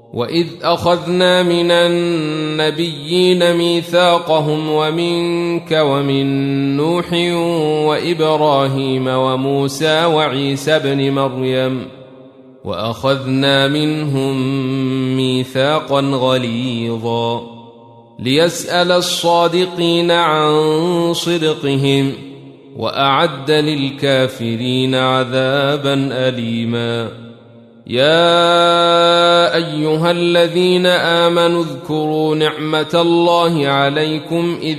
وإذ أخذنا من النبيين ميثاقهم ومنك ومن نوح وإبراهيم وموسى وعيسى بن مريم وأخذنا منهم ميثاقا غليظا ليسأل الصادقين عن صدقهم وأعد للكافرين عذابا أليما. يا أيها الذين آمنوا اذكروا نعمة الله عليكم إذ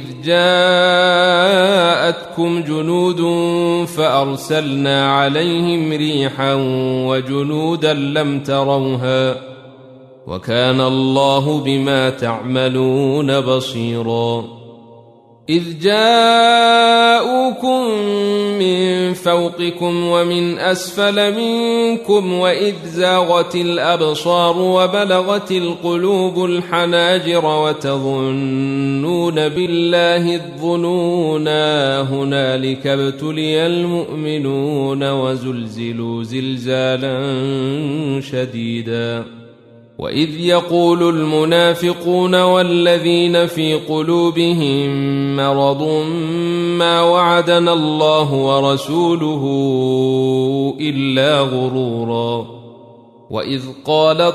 جاءتكم جنود فأرسلنا عليهم ريحا وجنودا لم تروها وكان الله بما تعملون بصيرا. إذ جاءوكم من فوقكم ومن أسفل منكم وإذ زاغت الأبصار وبلغت القلوب الحناجر وتظنون بالله الظنونا هنالك ابتلي المؤمنون وزلزلوا زلزالا شديدا. وإذ يقول المنافقون والذين في قلوبهم مرض ما وعدنا الله ورسوله إلا غرورا. وإذ قالت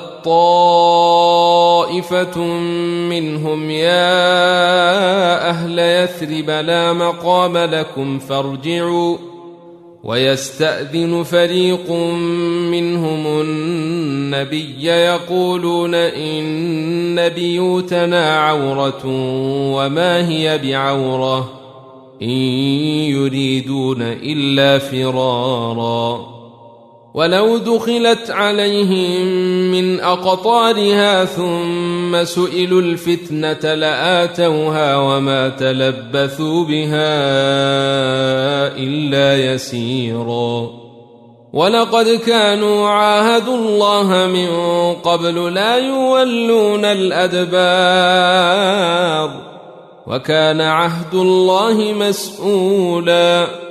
طائفة منهم يا أهل يثرب لا مقام لكم فارجعوا ويستأذن فريق منهم النبي يقولون إن بيوتنا عورة وما هي بعورة إن يريدون إلا فرارا. ولو دخلت عليهم من أقطارها ثم سئلوا الفتنة لآتوها وما تلبثوا بها إلا يسيرا. ولقد كانوا عاهدوا الله من قبل لا يولون الأدبار وكان عهد الله مسؤولا.